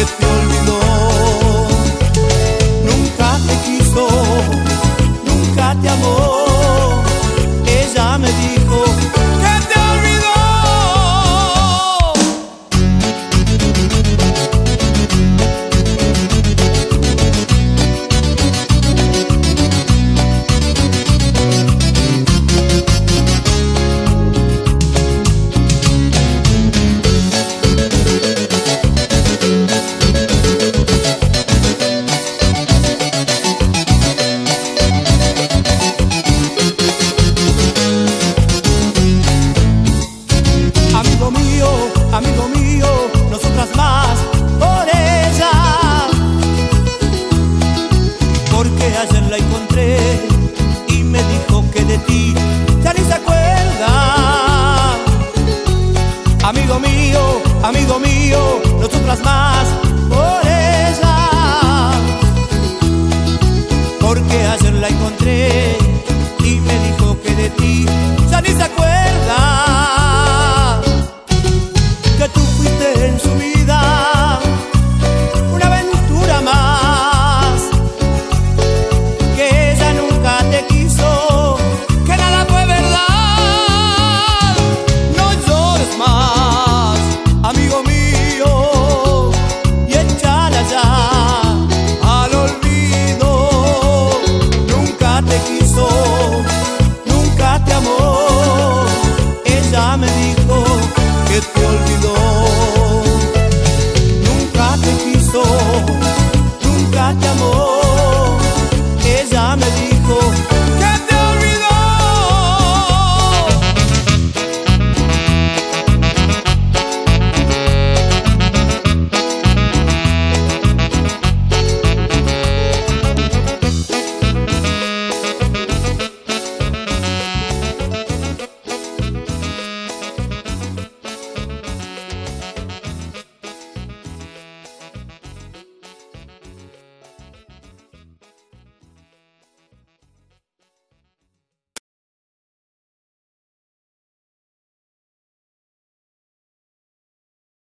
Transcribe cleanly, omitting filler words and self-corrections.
que te olvidó. Nunca te quiso, nunca te amó. Ella me dijo que te olvidó. Amigo mío, nosotras más por ella, porque ayer la encontré y me dijo que de ti ya ni se acuerda. Amigo mío, nosotras más por ella, porque ayer la encontré y me dijo que de ti ya ni se acuerda.